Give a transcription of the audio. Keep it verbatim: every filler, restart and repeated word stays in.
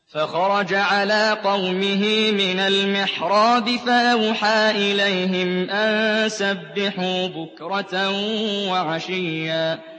فخرج على قومه من المحراب فأوحى إليهم أن سبحوا بكرة وعشيا